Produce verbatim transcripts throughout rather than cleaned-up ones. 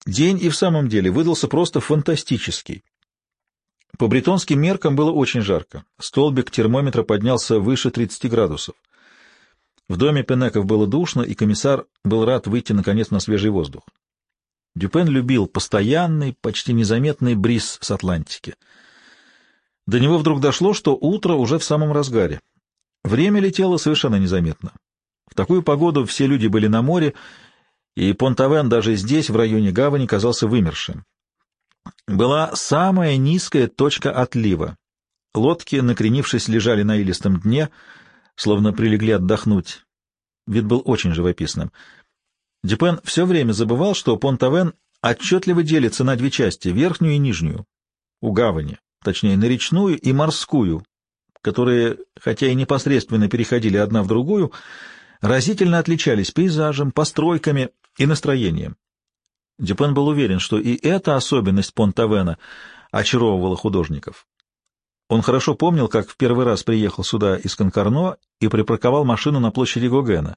День и в самом деле выдался просто фантастический. По бретонским меркам было очень жарко. Столбик термометра поднялся выше тридцати градусов. В доме Пенеков было душно, и комиссар был рад выйти, наконец, на свежий воздух. Дюпен любил постоянный, почти незаметный бриз с Атлантики. До него вдруг дошло, что утро уже в самом разгаре. Время летело совершенно незаметно. В такую погоду все люди были на море, и Понт-Авен даже здесь, в районе гавани, казался вымершим. Была самая низкая точка отлива. Лодки, накренившись, лежали на илистом дне, словно прилегли отдохнуть. Вид был очень живописным. Дюпен все время забывал, что Понт-Авен отчетливо делится на две части — верхнюю и нижнюю, у гавани, точнее, на речную и морскую, которые, хотя и непосредственно переходили одна в другую, разительно отличались пейзажем, постройками и настроением. Дюпен был уверен, что и эта особенность Понт-Авена очаровывала художников. Он хорошо помнил, как в первый раз приехал сюда из Конкарно и припарковал машину на площади Гогена.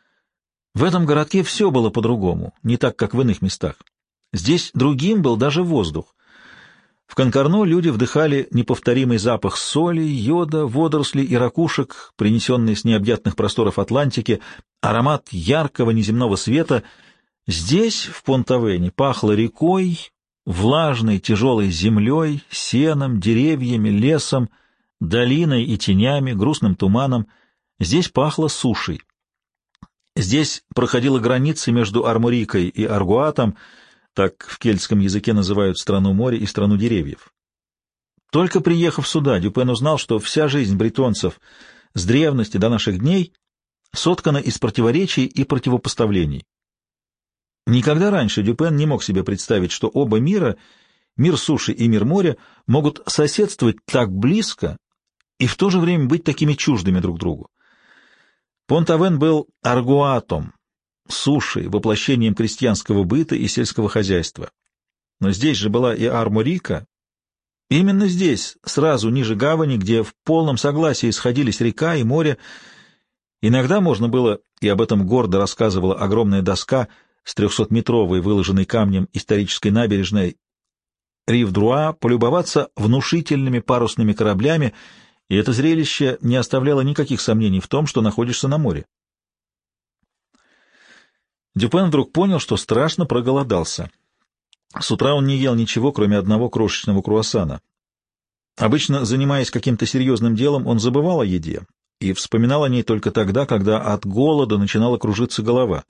В этом городке все было по-другому, не так, как в иных местах. Здесь другим был даже воздух. В Конкарно люди вдыхали неповторимый запах соли, йода, водорослей и ракушек, принесенный с необъятных просторов Атлантики, аромат яркого неземного света. Здесь, в Понт-Авене, пахло рекой, влажной тяжелой землей, сеном, деревьями, лесом, долиной и тенями, грустным туманом. Здесь пахло сушей. Здесь проходила граница между Арморикой и Аргуатом, так в кельтском языке называют страну моря и страну деревьев. Только приехав сюда, Дюпен узнал, что вся жизнь бретонцев с древности до наших дней соткана из противоречий и противопоставлений. Никогда раньше Дюпен не мог себе представить, что оба мира, мир суши и мир моря, могут соседствовать так близко и в то же время быть такими чуждыми друг другу. Понт-Авен был аргуатом, сушей, воплощением крестьянского быта и сельского хозяйства. Но здесь же была и Арморика. Именно здесь, сразу ниже гавани, где в полном согласии сходились река и море, иногда можно было, и об этом гордо рассказывала огромная доска с трехсотметровой, выложенной камнем исторической набережной Рив-Друа, полюбоваться внушительными парусными кораблями, и это зрелище не оставляло никаких сомнений в том, что находишься на море. Дюпен вдруг понял, что страшно проголодался. С утра он не ел ничего, кроме одного крошечного круассана. Обычно, занимаясь каким-то серьезным делом, он забывал о еде и вспоминал о ней только тогда, когда от голода начинала кружиться голова.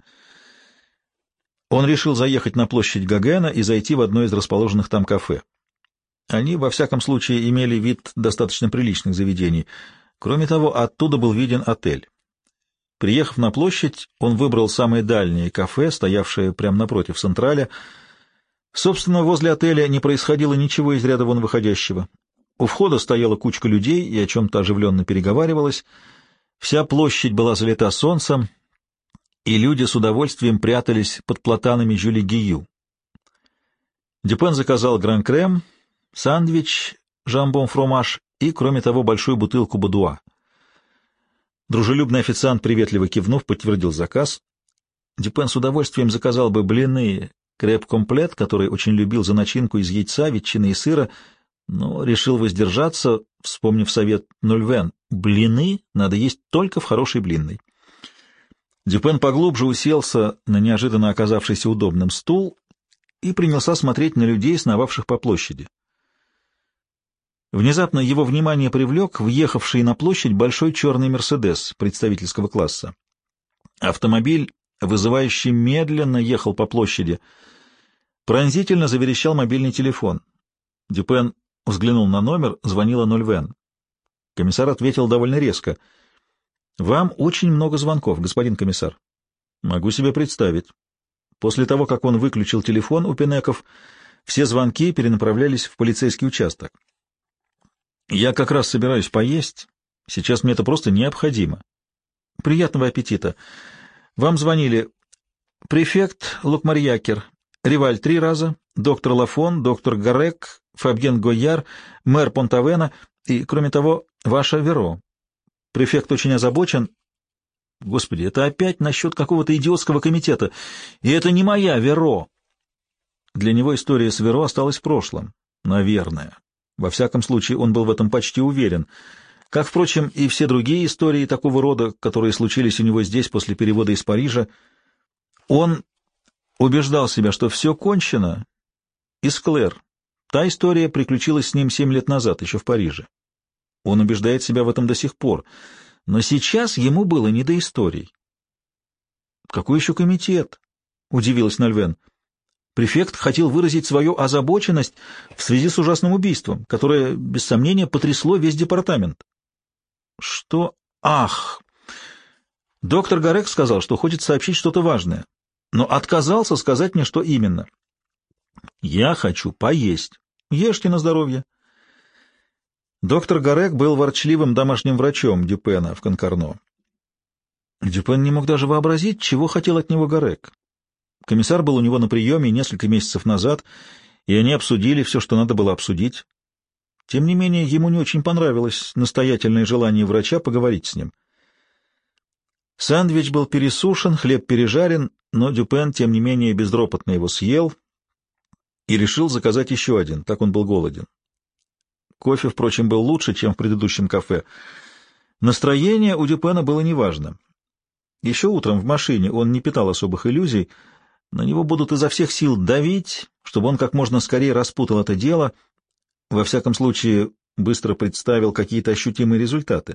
Он решил заехать на площадь Гогена и зайти в одно из расположенных там кафе. Они, во всяком случае, имели вид достаточно приличных заведений. Кроме того, оттуда был виден отель. Приехав на площадь, он выбрал самое дальнее кафе, стоявшее прямо напротив Централя. Собственно, возле отеля не происходило ничего из ряда вон выходящего. У входа стояла кучка людей и о чем-то оживленно переговаривалась. Вся площадь была залита солнцем, и люди с удовольствием прятались под платанами Жюли-Гию. Дюпен заказал гран-крем, сандвич, жамбон-фромаж и, кроме того, большую бутылку бодуа. Дружелюбный официант, приветливо кивнув, подтвердил заказ. Дюпен с удовольствием заказал бы блины креп-комплет, который очень любил за начинку из яйца, ветчины и сыра, но решил воздержаться, вспомнив совет Нольвен. Блины надо есть только в хорошей блинной. Дюпен поглубже уселся на неожиданно оказавшийся удобным стул и принялся смотреть на людей, сновавших по площади. Внезапно его внимание привлек въехавший на площадь большой черный «Мерседес» представительского класса. Автомобиль, вызывающий, медленно ехал по площади. Пронзительно заверещал мобильный телефон. Дюпен взглянул на номер, звонила Нольвен. Комиссар ответил довольно резко. «Вам очень много звонков, господин комиссар». «Могу себе представить». После того, как он выключил телефон у Пенеков, все звонки перенаправлялись в полицейский участок. «Я как раз собираюсь поесть. Сейчас мне это просто необходимо». «Приятного аппетита. Вам звонили префект Лукмарьякер, Риваль три раза, доктор Лафон, доктор Гарек, Фабьен Гойяр, мэр Понт-Авена и, кроме того, ваша Веро. Префект очень озабочен. Господи, это опять насчет какого-то идиотского комитета. И это не моя Веро». Для него история с Веро осталась в прошлом. Наверное. Во всяком случае, он был в этом почти уверен. Как, впрочем, и все другие истории такого рода, которые случились у него здесь после перевода из Парижа. Он убеждал себя, что все кончено, и с Клэр. Та история приключилась с ним семь лет назад, еще в Париже. Он убеждает себя в этом до сих пор. Но сейчас ему было не до историй. «Какой еще комитет?» — удивилась Нольвен. Префект хотел выразить свою озабоченность в связи с ужасным убийством, которое, без сомнения, потрясло весь департамент. «Что? Ах!» Доктор Гарек сказал, что хочет сообщить что-то важное, но отказался сказать мне, что именно. «Я хочу поесть. Ешьте на здоровье». Доктор Гарек был ворчливым домашним врачом Дюпена в Конкарно. Дюпен не мог даже вообразить, чего хотел от него Гарек. Комиссар был у него на приеме несколько месяцев назад, и они обсудили все, что надо было обсудить. Тем не менее, ему не очень понравилось настоятельное желание врача поговорить с ним. Сэндвич был пересушен, хлеб пережарен, но Дюпен, тем не менее, безропотно его съел и решил заказать еще один, так он был голоден. Кофе, впрочем, был лучше, чем в предыдущем кафе. Настроение у Дюпена было неважно. Еще утром в машине он не питал особых иллюзий, на него будут изо всех сил давить, чтобы он как можно скорее распутал это дело, во всяком случае быстро представил какие-то ощутимые результаты.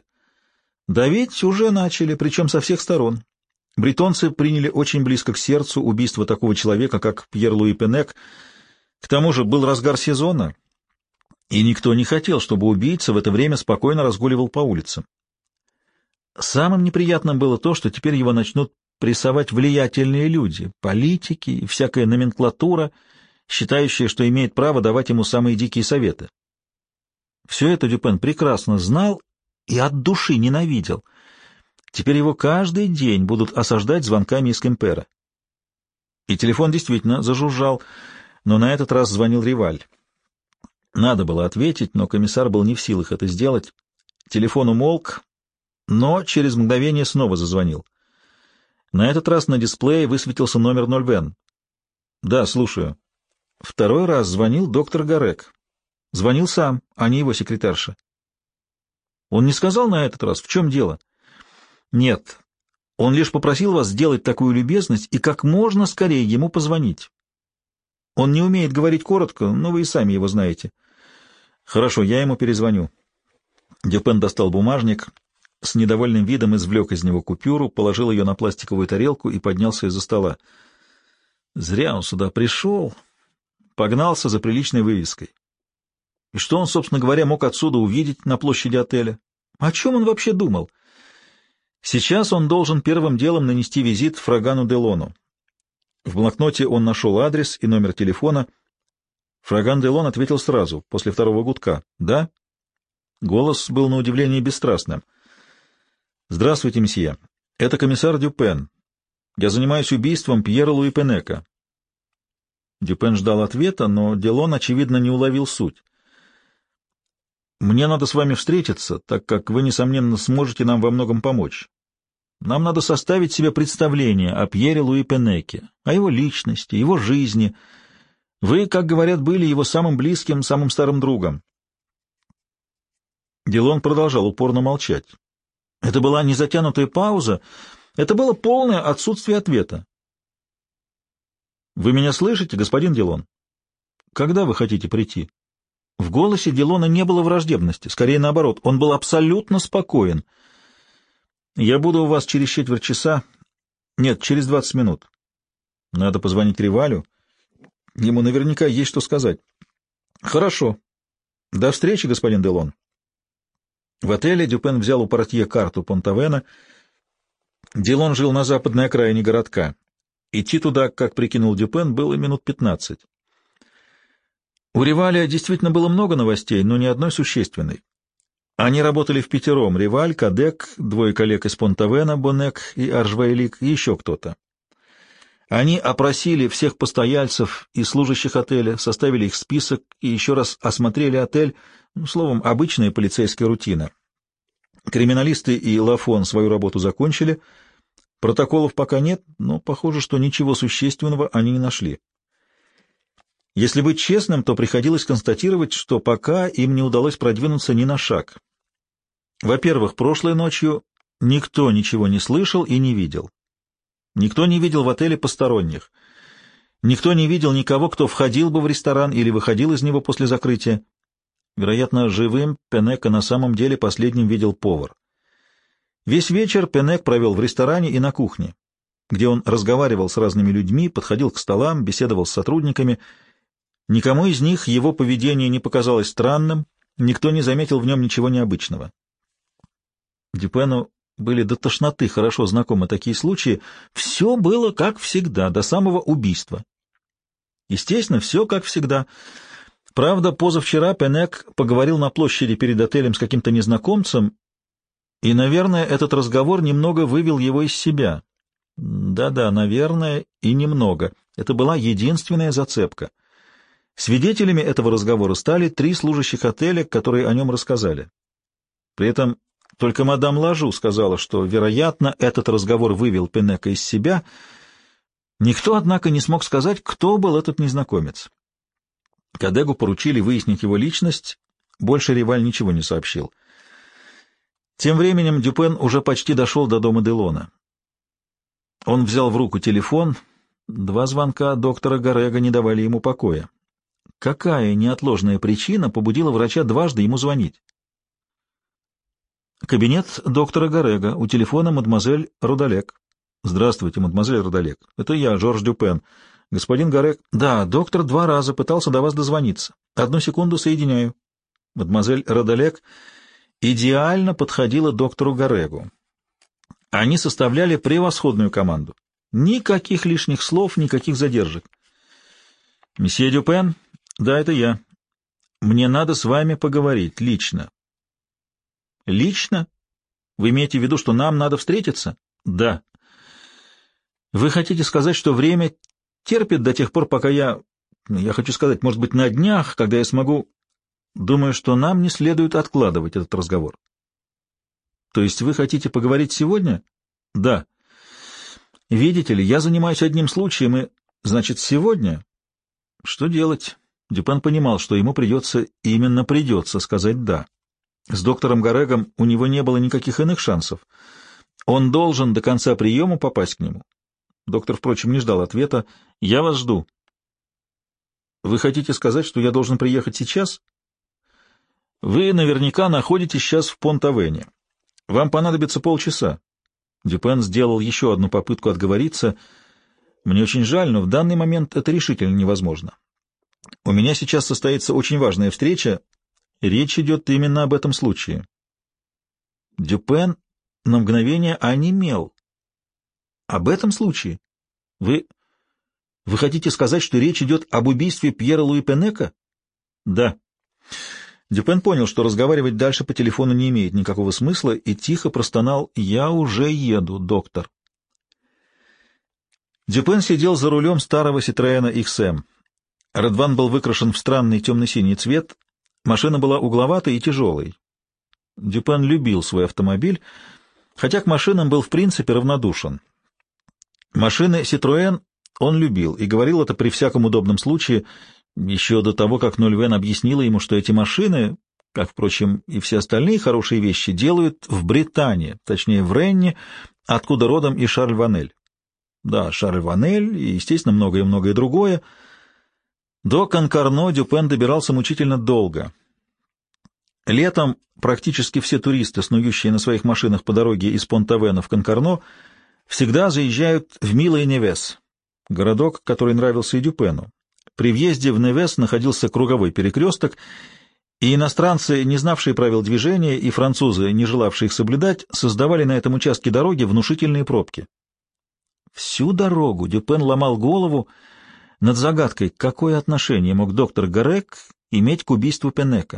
Давить уже начали, причем со всех сторон. Бретонцы приняли очень близко к сердцу убийство такого человека, как Пьер-Луи Пенек. К тому же был разгар сезона, и никто не хотел, чтобы убийца в это время спокойно разгуливал по улицам. Самым неприятным было то, что теперь его начнут прессовать влиятельные люди, политики и всякая номенклатура, считающая, что имеет право давать ему самые дикие советы. Все это Дюпен прекрасно знал и от души ненавидел. Теперь его каждый день будут осаждать звонками из Кемпера. И телефон действительно зажужжал, но на этот раз звонил Риваль. Надо было ответить, но комиссар был не в силах это сделать. Телефон умолк, но через мгновение снова зазвонил. На этот раз на дисплее высветился номер Нольвен. «Да, слушаю». Второй раз звонил доктор Гарек. Звонил сам, а не его секретарша. «Он не сказал на этот раз, в чем дело?» «Нет. Он лишь попросил вас сделать такую любезность и как можно скорее ему позвонить. Он не умеет говорить коротко, но вы и сами его знаете». «Хорошо, я ему перезвоню». Дюпен достал бумажник, с недовольным видом извлек из него купюру, положил ее на пластиковую тарелку и поднялся из-за стола. Зря он сюда пришел, погнался за приличной вывеской. И что он, собственно говоря, мог отсюда увидеть на площади отеля? О чем он вообще думал? Сейчас он должен первым делом нанести визит Фрагану Делону. В блокноте он нашел адрес и номер телефона. Фраган Делон ответил сразу, после второго гудка. «Да?» Голос был на удивление бесстрастным. «Здравствуйте, месье. Это комиссар Дюпен. Я занимаюсь убийством Пьера Луи Пенека». Дюпен ждал ответа, но Делон, очевидно, не уловил суть. «Мне надо с вами встретиться, так как вы, несомненно, сможете нам во многом помочь. Нам надо составить себе представление о Пьере Луи Пенеке, о его личности, его жизни. Вы, как говорят, были его самым близким, самым старым другом». Делон продолжал упорно молчать. Это была не затянутая пауза, это было полное отсутствие ответа. «Вы меня слышите, господин Делон? Когда вы хотите прийти?» В голосе Делона не было враждебности, скорее наоборот, он был абсолютно спокоен. «Я буду у вас через четверть часа. Нет, через двадцать минут. Надо позвонить Ривалю. Ему наверняка есть что сказать». «Хорошо. До встречи, господин Делон». В отеле Дюпен взял у портье карту Понтавена. Делон жил на западной окраине городка. Идти туда, как прикинул Дюпен, было минут пятнадцать. У Риваля действительно было много новостей, но ни одной существенной. Они работали впятером — Риваль, Кадек, двое коллег из Понтавена, Бонек и Аржвейлик, и еще кто-то. Они опросили всех постояльцев и служащих отеля, составили их список и еще раз осмотрели отель, ну, словом, обычная полицейская рутина. Криминалисты и Лафон свою работу закончили, протоколов пока нет, но похоже, что ничего существенного они не нашли. Если быть честным, то приходилось констатировать, что пока им не удалось продвинуться ни на шаг. Во-первых, прошлой ночью никто ничего не слышал и не видел. Никто не видел в отеле посторонних. Никто не видел никого, кто входил бы в ресторан или выходил из него после закрытия. Вероятно, живым Пенека на самом деле последним видел повар. Весь вечер Пенек провел в ресторане и на кухне, где он разговаривал с разными людьми, подходил к столам, беседовал с сотрудниками. Никому из них его поведение не показалось странным, никто не заметил в нем ничего необычного. Дюпену были до тошноты хорошо знакомы такие случаи. Все было как всегда, до самого убийства. Естественно, все как всегда. Правда, позавчера Пенек поговорил на площади перед отелем с каким-то незнакомцем, и, наверное, этот разговор немного вывел его из себя. Да-да, наверное, и немного. Это была единственная зацепка. Свидетелями этого разговора стали три служащих отеля, которые о нем рассказали. При этом только мадам Лажу сказала, что, вероятно, этот разговор вывел Пенека из себя. Никто, однако, не смог сказать, кто был этот незнакомец. Кадегу поручили выяснить его личность, больше Риваль ничего не сообщил. Тем временем Дюпен уже почти дошел до дома Делона. Он взял в руку телефон, два звонка доктора Гарега не давали ему покоя. Какая неотложная причина побудила врача дважды ему звонить? Кабинет доктора Гарега, у телефона мадемуазель Родалек. Здравствуйте, мадемуазель Родалек. Это я, Жорж Дюпен. Господин Гарег... Да, доктор два раза пытался до вас дозвониться. Одну секунду, соединяю. Мадемуазель Родалек идеально подходила доктору Гарегу. Они составляли превосходную команду. Никаких лишних слов, никаких задержек. Месье Дюпен? Да, это я. Мне надо с вами поговорить, лично. Лично? Вы имеете в виду, что нам надо встретиться? Да. Вы хотите сказать, что время терпит до тех пор, пока я... Я хочу сказать, может быть, на днях, когда я смогу... Думаю, что нам не следует откладывать этот разговор. То есть вы хотите поговорить сегодня? Да. Видите ли, я занимаюсь одним случаем, и... Значит, сегодня? Что делать? Дюпен понимал, что ему придется, именно придется сказать «да». С доктором Гарегом у него не было никаких иных шансов. Он должен до конца приема попасть к нему. Доктор, впрочем, не ждал ответа. «Я вас жду». «Вы хотите сказать, что я должен приехать сейчас?» «Вы наверняка находитесь сейчас в Понт-Авене. Вам понадобится полчаса». Дюпен сделал еще одну попытку отговориться. «Мне очень жаль, но в данный момент это решительно невозможно. У меня сейчас состоится очень важная встреча. Речь идет именно об этом случае». Дюпен на мгновение онемел. «Об этом случае? Вы... Вы хотите сказать, что речь идет об убийстве Пьера Луи Пенека?» «Да». Дюпен понял, что разговаривать дальше по телефону не имеет никакого смысла, и тихо простонал: «Я уже еду, доктор». Дюпен сидел за рулем старого Citroёn икс эм. Редван был выкрашен в странный темно-синий цвет, машина была угловатой и тяжелой. Дюпен любил свой автомобиль, хотя к машинам был в принципе равнодушен. Машины Citroёn он любил и говорил это при всяком удобном случае, еще до того, как Нольвен объяснила ему, что эти машины, как, впрочем, и все остальные хорошие вещи, делают в Британии, точнее в Ренне, откуда родом и Шарль Ванель. Да, Шарль Ванель и, естественно, многое-многое другое. До Конкарно Дюпен добирался мучительно долго. Летом практически все туристы, снующие на своих машинах по дороге из Понт-Авена в Конкарно, всегда заезжают в Милой-Невес, городок, который нравился и Дюпену. При въезде в Невес находился круговой перекресток, и иностранцы, не знавшие правил движения, и французы, не желавшие их соблюдать, создавали на этом участке дороги внушительные пробки. Всю дорогу Дюпен ломал голову над загадкой, какое отношение мог доктор Гарег иметь к убийству Пенека.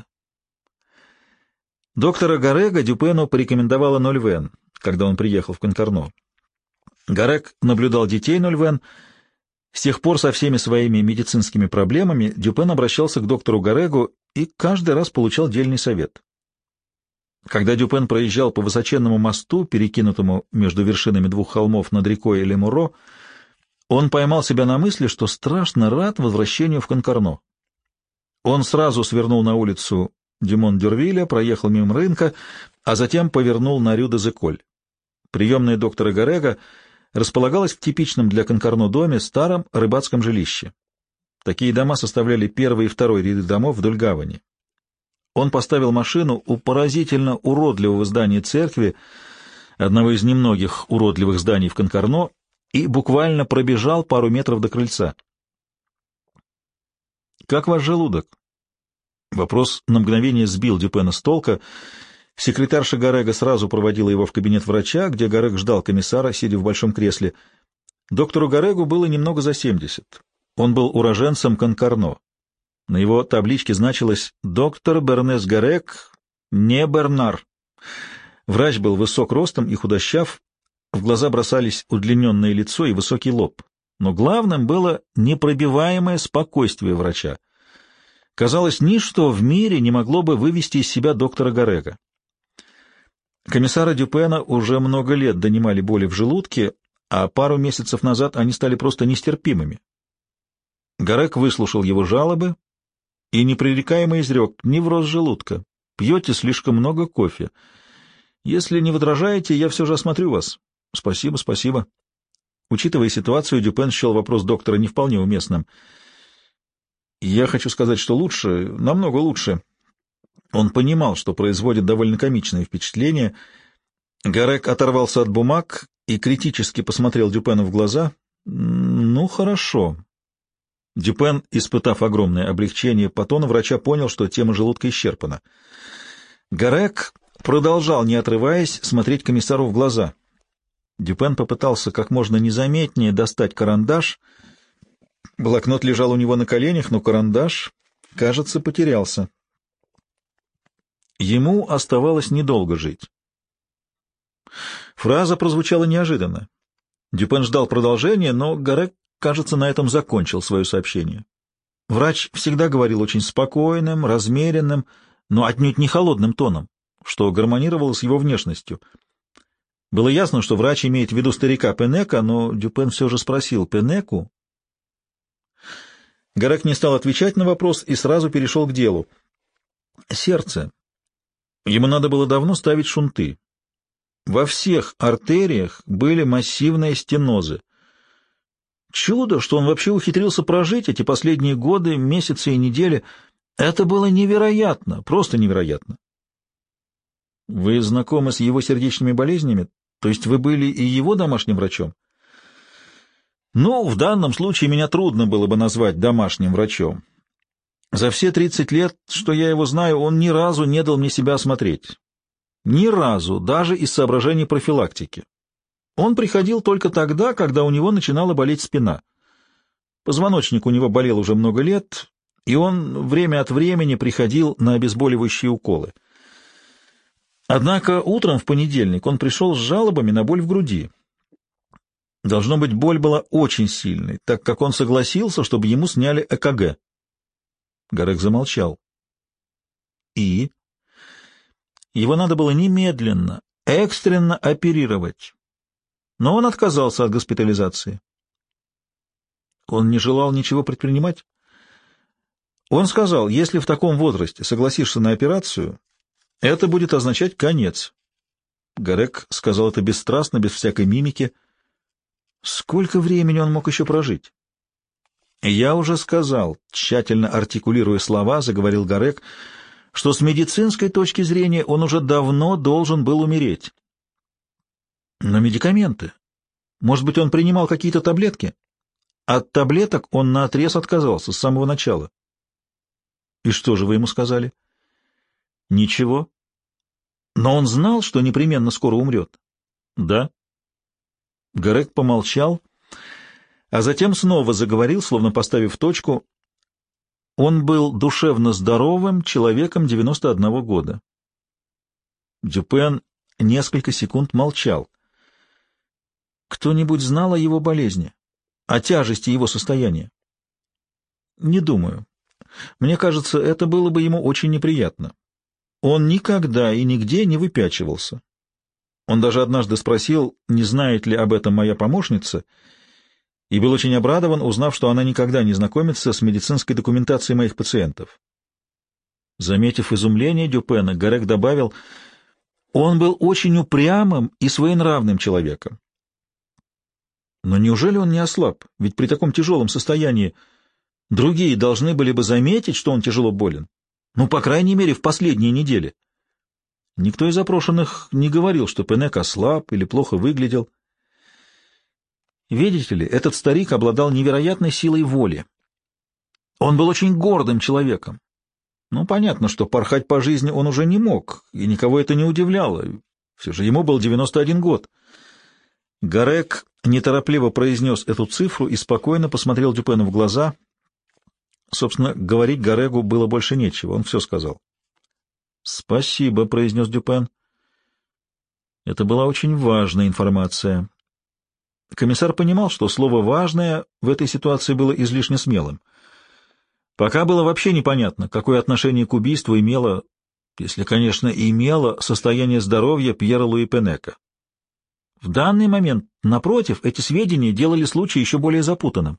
Доктора Гарега Дюпену порекомендовала Нольвен, когда он приехал в Конкарно. Гарег наблюдал детей Нольвен. С тех пор со всеми своими медицинскими проблемами Дюпен обращался к доктору Гарегу и каждый раз получал дельный совет. Когда Дюпен проезжал по высоченному мосту, перекинутому между вершинами двух холмов над рекой Лемуро, Он поймал себя на мысли, что страшно рад возвращению в Конкорно. Он сразу свернул на улицу Дюмон-Дюрвиля, проехал мимо рынка, а затем повернул на Рю-де-Зеколь. Приемная доктора Гарега располагалась в типичном для Конкорно доме, старом рыбацком жилище. Такие дома составляли первый и второй ряды домов вдоль гавани. Он поставил машину у поразительно уродливого здания церкви, одного из немногих уродливых зданий в Конкорно, и буквально пробежал пару метров до крыльца. «Как ваш желудок?» Вопрос на мгновение сбил Дюпена с толка. Секретарша Гарега сразу проводила его в кабинет врача, где Гарег ждал комиссара, сидя в большом кресле. Доктору Гарегу было немного за семьдесят. Он был уроженцем Конкорно. На его табличке значилось «Доктор Бернес Гарег, не Бернар». Врач был высок ростом и худощав, в глаза бросались удлиненное лицо и высокий лоб. Но главным было непробиваемое спокойствие врача. Казалось, ничто в мире не могло бы вывести из себя доктора Гарега. Комиссара Дюпена уже много лет донимали боли в желудке, а пару месяцев назад они стали просто нестерпимыми. Гарег выслушал его жалобы и непререкаемо изрек: невроз желудка, пьете слишком много кофе. Если не возражаете, я все же осмотрю вас. Спасибо, спасибо. Учитывая ситуацию, Дюпен счел вопрос доктора не вполне уместным. Я хочу сказать, что лучше, намного лучше. Он понимал, что производит довольно комичное впечатление. Гарег оторвался от бумаг и критически посмотрел Дюпену в глаза. Ну, хорошо. Дюпен, испытав огромное облегчение по тону врача, понял, что тема желудка исчерпана. Гарег продолжал, не отрываясь, смотреть комиссару в глаза. Дюпен попытался как можно незаметнее достать карандаш. Блокнот лежал у него на коленях, но карандаш, кажется, потерялся. Ему оставалось недолго жить. Фраза прозвучала неожиданно. Дюпен ждал продолжения, но Гарег, кажется, на этом закончил свое сообщение. Врач всегда говорил очень спокойным, размеренным, но отнюдь не холодным тоном, что гармонировало с его внешностью. Было ясно, что врач имеет в виду старика Пенека, но Дюпен все же спросил: «Пенеку?» Гарег не стал отвечать на вопрос и сразу перешел к делу. Сердце. Ему надо было давно ставить шунты. Во всех артериях были массивные стенозы. Чудо, что он вообще ухитрился прожить эти последние годы, месяцы и недели. Это было невероятно, просто невероятно. Вы знакомы с его сердечными болезнями? То есть вы были и его домашним врачом? Ну, в данном случае меня трудно было бы назвать домашним врачом. За все тридцать лет, что я его знаю, он ни разу не дал мне себя осмотреть. Ни разу, даже из соображений профилактики. Он приходил только тогда, когда у него начинала болеть спина. Позвоночник у него болел уже много лет, и он время от времени приходил на обезболивающие уколы. Однако утром в понедельник он пришел с жалобами на боль в груди. Должно быть, боль была очень сильной, так как он согласился, чтобы ему сняли ЭКГ. Гарег замолчал. И? Его надо было немедленно, экстренно оперировать. Но он отказался от госпитализации. Он не желал ничего предпринимать. Он сказал: если в таком возрасте согласишься на операцию, это будет означать конец. Гарег сказал это бесстрастно, без всякой мимики. Сколько времени он мог еще прожить? Я уже сказал, тщательно артикулируя слова, заговорил Гарег, что с медицинской точки зрения он уже давно должен был умереть. Но медикаменты? Может быть, он принимал какие-то таблетки? От таблеток он наотрез отказался с самого начала. И что же вы ему сказали? Ничего. Но он знал, что непременно скоро умрет? Да. Гарег помолчал, а затем снова заговорил, словно поставив точку. Он был душевно здоровым человеком девяносто одного года. Дюпен несколько секунд молчал. Кто-нибудь знал о его болезни, о тяжести его состояния? Не думаю. Мне кажется, это было бы ему очень неприятно. Он никогда и нигде не выпячивался. Он даже однажды спросил, не знает ли об этом моя помощница, и был очень обрадован, узнав, что она никогда не знакомится с медицинской документацией моих пациентов. Заметив изумление Дюпена, Гарек добавил: он был очень упрямым и своенравным человеком. Но неужели он не ослаб? Ведь при таком тяжелом состоянии другие должны были бы заметить, что он тяжело болен. Ну, по крайней мере, в последние недели. Никто из опрошенных не говорил, что Пенек ослаб или плохо выглядел. Видите ли, этот старик обладал невероятной силой воли. Он был очень гордым человеком. Ну, понятно, что порхать по жизни он уже не мог, и никого это не удивляло. Все же ему был девяносто один год. Гарек неторопливо произнес эту цифру и спокойно посмотрел Дюпену в глаза. Собственно, говорить Гарегу было больше нечего, он все сказал. «Спасибо», — произнес Дюпен. Это была очень важная информация. Комиссар понимал, что слово «важное» в этой ситуации было излишне смелым. Пока было вообще непонятно, какое отношение к убийству имело, если, конечно, имело, состояние здоровья Пьера Луи Пенека. В данный момент, напротив, эти сведения делали случай еще более запутанным.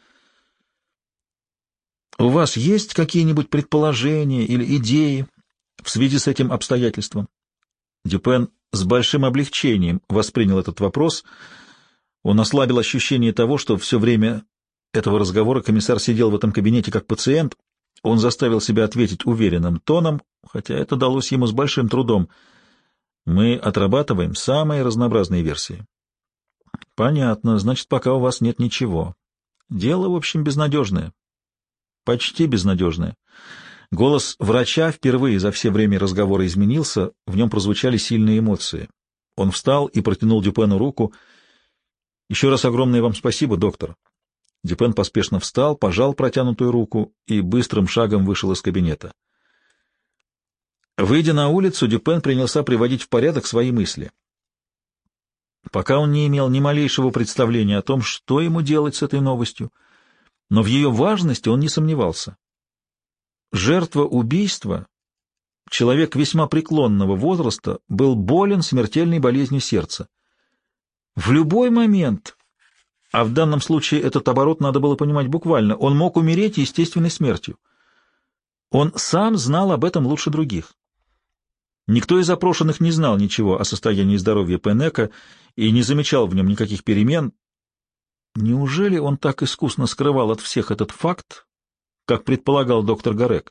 «У вас есть какие-нибудь предположения или идеи в связи с этим обстоятельством?» Дюпен с большим облегчением воспринял этот вопрос. Он ослабил ощущение того, что все время этого разговора комиссар сидел в этом кабинете как пациент. Он заставил себя ответить уверенным тоном, хотя это далось ему с большим трудом. «Мы отрабатываем самые разнообразные версии». «Понятно. Значит, пока у вас нет ничего. Дело, в общем, безнадежное. Почти безнадежное». Голос врача впервые за все время разговора изменился, в нем прозвучали сильные эмоции. Он встал и протянул Дюпену руку. «Еще раз огромное вам спасибо, доктор». Дюпен поспешно встал, пожал протянутую руку и быстрым шагом вышел из кабинета. Выйдя на улицу, Дюпен принялся приводить в порядок свои мысли. Пока он не имел ни малейшего представления о том, что ему делать с этой новостью, но в ее важности он не сомневался. Жертва убийства, человек весьма преклонного возраста, был болен смертельной болезнью сердца. В любой момент, а в данном случае этот оборот надо было понимать буквально, он мог умереть естественной смертью. Он сам знал об этом лучше других. Никто из опрошенных не знал ничего о состоянии здоровья Пенека и не замечал в нем никаких перемен. Неужели он так искусно скрывал от всех этот факт, как предполагал доктор Гарек?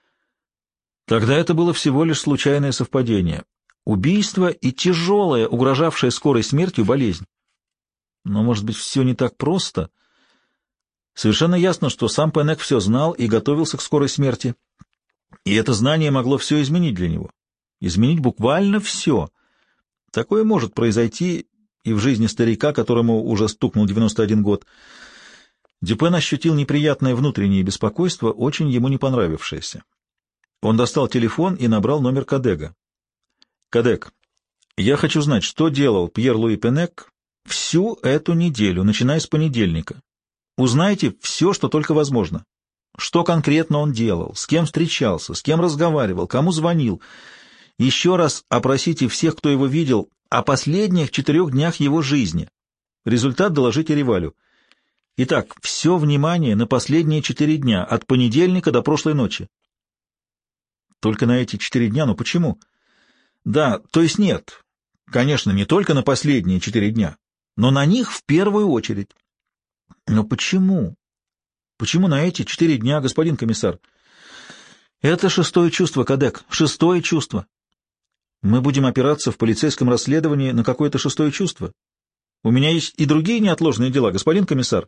Тогда это было всего лишь случайное совпадение. Убийство и тяжелая, угрожавшая скорой смертью болезнь. Но, может быть, все не так просто? Совершенно ясно, что сам Пенек все знал и готовился к скорой смерти. И это знание могло все изменить для него. Изменить буквально все. Такое может произойти и в жизни старика, которому уже стукнул девяносто один год. Дюпен ощутил неприятное внутреннее беспокойство, очень ему не понравившееся. Он достал телефон и набрал номер Кадега. «Кадег, я хочу знать, что делал Пьер Луи Пенек всю эту неделю, начиная с понедельника. Узнайте все, что только возможно. Что конкретно он делал, с кем встречался, с кем разговаривал, кому звонил. Еще раз опросите всех, кто его видел, о последних четырех днях его жизни. Результат доложите Ревалю. Итак, все внимание на последние четыре дня, от понедельника до прошлой ночи». «Только на эти четыре дня? Но почему?» «Да, то есть нет. Конечно, не только на последние четыре дня, но на них в первую очередь». «Но почему? Почему на эти четыре дня, господин комиссар?» «Это шестое чувство, Кадек, шестое чувство. Мы будем опираться в полицейском расследовании на какое-то шестое чувство. У меня есть и другие неотложные дела, господин комиссар».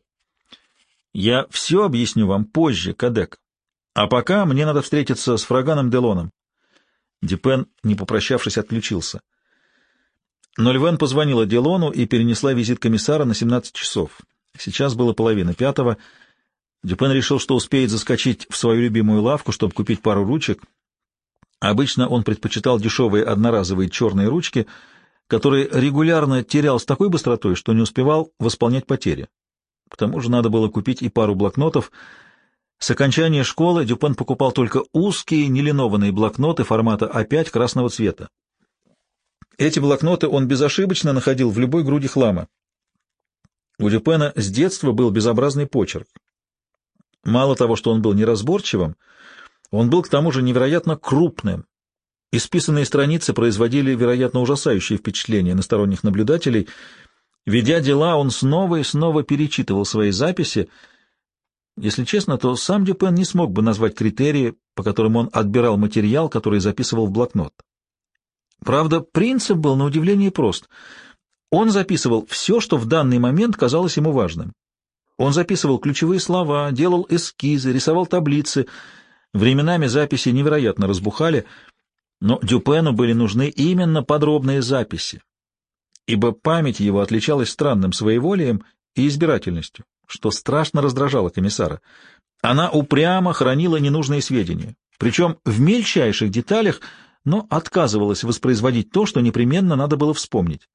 «Я все объясню вам позже, Кадек. А пока мне надо встретиться с Фраганом Делоном». Дюпен, не попрощавшись, отключился. Но Львен позвонила Делону и перенесла визит комиссара на семнадцать часов. Сейчас было половина пятого. Дюпен решил, что успеет заскочить в свою любимую лавку, чтобы купить пару ручек. Обычно он предпочитал дешевые одноразовые черные ручки, которые регулярно терял с такой быстротой, что не успевал восполнять потери. К тому же надо было купить и пару блокнотов. С окончания школы Дюпен покупал только узкие нелинованные блокноты формата А пять красного цвета. Эти блокноты он безошибочно находил в любой груди хлама. У Дюпена с детства был безобразный почерк. Мало того, что он был неразборчивым, он был к тому же невероятно крупным. Исписанные страницы производили, вероятно, ужасающее впечатление на сторонних наблюдателей. Ведя дела, он снова и снова перечитывал свои записи. Если честно, то сам Дюпен не смог бы назвать критерии, по которым он отбирал материал, который записывал в блокнот. Правда, принцип был на удивление прост. Он записывал все, что в данный момент казалось ему важным. Он записывал ключевые слова, делал эскизы, рисовал таблицы. Временами записи невероятно разбухали, но Дюпену были нужны именно подробные записи, ибо память его отличалась странным своеволием и избирательностью, что страшно раздражало комиссара. Она упрямо хранила ненужные сведения, причем в мельчайших деталях, но отказывалась воспроизводить то, что непременно надо было вспомнить.